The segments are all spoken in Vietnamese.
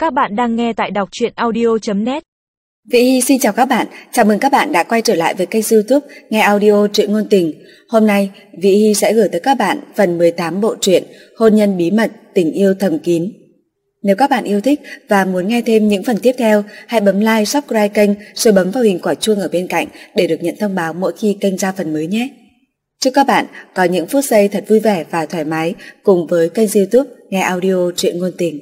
Các bạn đang nghe tại đọc truyện audio.net. Vị Hy xin chào các bạn, chào mừng các bạn đã quay trở lại với kênh YouTube Nghe Audio Truyện Ngôn Tình. Hôm nay, Vị Hy sẽ gửi tới các bạn phần 18 bộ truyện Hôn nhân bí mật, tình yêu thầm kín. Nếu các bạn yêu thích và muốn nghe thêm những phần tiếp theo, hãy bấm like, subscribe kênh rồi bấm vào hình quả chuông ở bên cạnh để được nhận thông báo mỗi khi kênh ra phần mới nhé. Chúc các bạn có những phút giây thật vui vẻ và thoải mái cùng với kênh YouTube Nghe Audio Truyện Ngôn Tình.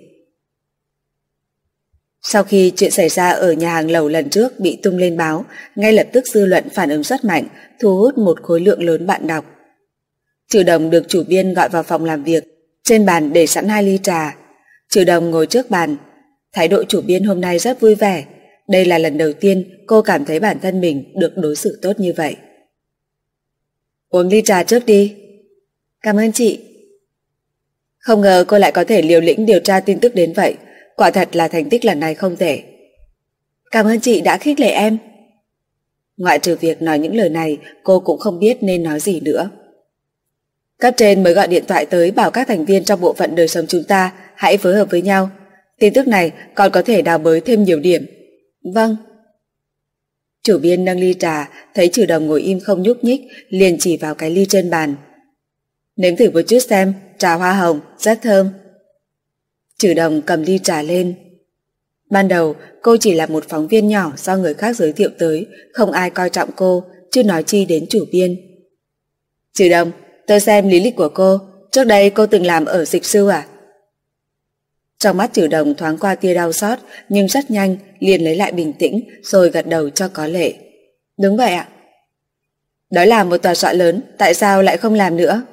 Sau khi chuyện xảy ra ở nhà hàng lẩu lần trước bị tung lên báo, ngay lập tức dư luận phản ứng rất mạnh, thu hút một khối lượng lớn bạn đọc. Trừ Đồng được chủ biên gọi vào phòng làm việc, trên bàn để sẵn 2 ly trà. Trừ Đồng ngồi trước bàn, thái độ chủ biên hôm nay rất vui vẻ. Đây là lần đầu tiên cô cảm thấy bản thân mình được đối xử tốt như vậy. Uống ly trà trước đi. Cảm ơn chị. Không ngờ cô lại có thể liều lĩnh điều tra tin tức đến vậy. Quả thật là thành tích lần này không tệ. Cảm ơn chị đã khích lệ em. Ngoại trừ việc nói những lời này, cô cũng không biết nên nói gì nữa. Cấp trên mới gọi điện thoại tới bảo các thành viên trong bộ phận đời sống chúng ta hãy phối hợp với nhau. Tin tức này còn có thể đào bới thêm nhiều điểm. Vâng. Chủ biên nâng ly trà, thấy Trừ Đồng ngồi im không nhúc nhích, liền chỉ vào cái ly trên bàn. Nếm thử một chút xem, trà hoa hồng, rất thơm. Trừ Đồng cầm ly trà lên. Ban đầu cô chỉ là một phóng viên nhỏ do người khác giới thiệu tới, không ai coi trọng cô, chứ nói chi đến chủ biên. Trừ Đồng, tôi xem lý lịch của cô, trước đây cô từng làm ở Dịch Sư à? Trong mắt Trừ Đồng thoáng qua tia đau xót, nhưng rất nhanh liền lấy lại bình tĩnh rồi gật đầu cho có lệ. Đúng vậy ạ. Đó là một tòa soạn lớn, tại sao lại không làm nữa?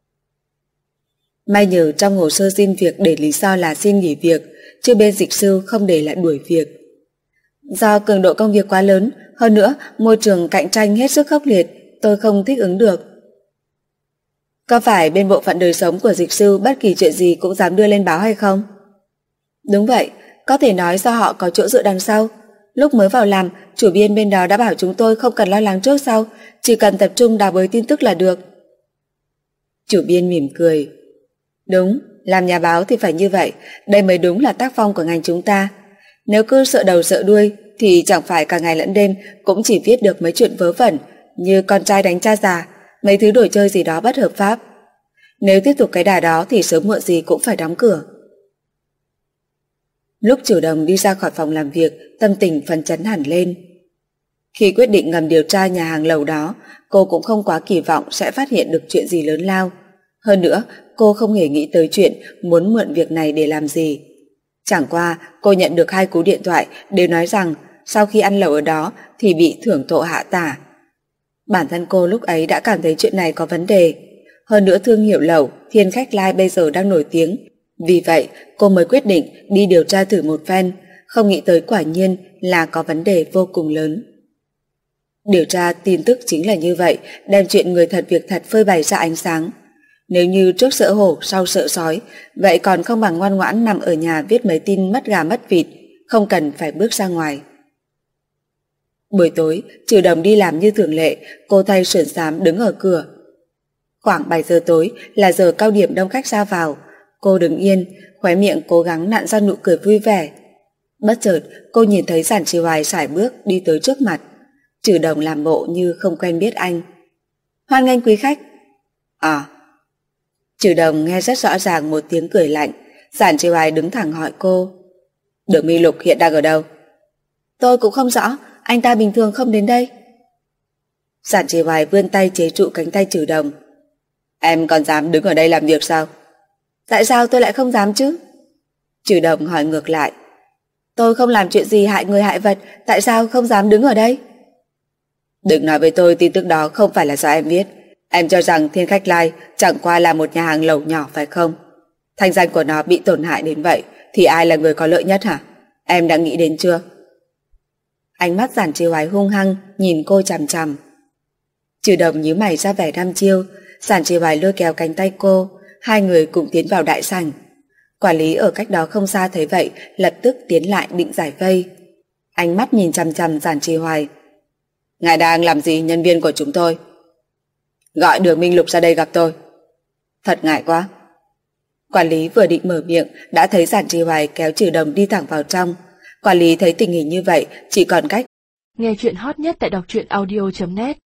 May nhờ trong hồ sơ xin việc để lý do là xin nghỉ việc, chứ bên Dịch Sư không để lại đuổi việc. Do cường độ công việc quá lớn, hơn nữa môi trường cạnh tranh hết sức khốc liệt, tôi không thích ứng được. Có phải bên bộ phận đời sống của Dịch Sư bất kỳ chuyện gì cũng dám đưa lên báo hay không? Đúng vậy, có thể nói do họ có chỗ dựa đằng sau. Lúc mới vào làm, chủ biên bên đó đã bảo chúng tôi không cần lo lắng trước sau, chỉ cần tập trung đào bới tin tức là được. Chủ biên mỉm cười. Đúng, làm nhà báo thì phải như vậy, đây mới đúng là tác phong của ngành chúng ta. Nếu cứ sợ đầu sợ đuôi thì chẳng phải cả ngày lẫn đêm cũng chỉ viết được mấy chuyện vớ vẩn như con trai đánh cha già, mấy thứ đồ chơi gì đó bất hợp pháp. Nếu tiếp tục cái đà đó thì sớm muộn gì cũng phải đóng cửa. Lúc Trừ Đồng đi ra khỏi phòng làm việc, tâm tình phấn chấn hẳn lên. Khi quyết định ngầm điều tra nhà hàng lẩu đó, cô cũng không quá kỳ vọng sẽ phát hiện được chuyện gì lớn lao. Hơn nữa, cô không hề nghĩ tới chuyện muốn mượn việc này để làm gì. Chẳng qua, cô nhận được 2 cú điện thoại đều nói rằng sau khi ăn lẩu ở đó thì bị thưởng thộ hạ tả. Bản thân cô lúc ấy đã cảm thấy chuyện này có vấn đề. Hơn nữa thương hiệu lẩu Thiên Khách Lai bây giờ đang nổi tiếng. Vì vậy, cô mới quyết định đi điều tra thử một phen, không nghĩ tới quả nhiên là có vấn đề vô cùng lớn. Điều tra tin tức chính là như vậy, đem chuyện người thật việc thật phơi bày ra ánh sáng. Nếu như trước sợ hổ, sau sợ sói, vậy còn không bằng ngoan ngoãn nằm ở nhà viết mấy tin mất gà mất vịt, không cần phải bước ra ngoài. Buổi tối, Trừ Đồng đi làm như thường lệ, cô thay sườn xám đứng ở cửa. Khoảng 7 giờ tối là giờ cao điểm đông khách ra vào. Cô đứng yên, khóe miệng cố gắng nặn ra nụ cười vui vẻ. Bất chợt, cô nhìn thấy Giản Trì Hoài sải bước đi tới trước mặt. Trừ Đồng làm bộ như không quen biết anh. Hoan nghênh quý khách. À. Trừ Đồng nghe rất rõ ràng một tiếng cười lạnh. Giản Trì Hoài đứng thẳng hỏi cô. Đường Minh Lục hiện đang ở đâu? Tôi cũng không rõ, anh ta bình thường không đến đây. Giản Trì Hoài vươn tay chế trụ cánh tay Trừ Đồng. Em còn dám đứng ở đây làm việc sao? Tại sao tôi lại không dám chứ? Trừ Đồng hỏi ngược lại. Tôi không làm chuyện gì hại người hại vật, tại sao không dám đứng ở đây? Đừng nói với tôi tin tức đó không phải là do em viết. Em cho rằng Thiên Khách Lai chẳng qua là một nhà hàng lẩu nhỏ phải không? Thanh danh của nó bị tổn hại đến vậy thì ai là người có lợi nhất hả? Em đã nghĩ đến chưa? Ánh mắt Giản Trì Hoài hung hăng nhìn cô chằm chằm. Trừ Đồng nhíu mày ra vẻ đăm chiêu. Giản Trì Hoài lôi kéo cánh tay cô, hai người cùng tiến vào đại sảnh. Quản lý ở cách đó không xa thấy vậy, lập tức tiến lại định giải vây. Ánh mắt nhìn chằm chằm Giản Trì Hoài. Ngài đang làm gì nhân viên của chúng tôi? Gọi Đường Minh Lục ra đây gặp tôi. Thật ngại quá. Quản lý vừa định mở miệng đã thấy Giản Tri Hoài kéo Trừ Đồng đi thẳng vào trong. Quản lý thấy tình hình như vậy chỉ còn cách. Nghe chuyện hot nhất tại đọc truyện audio.net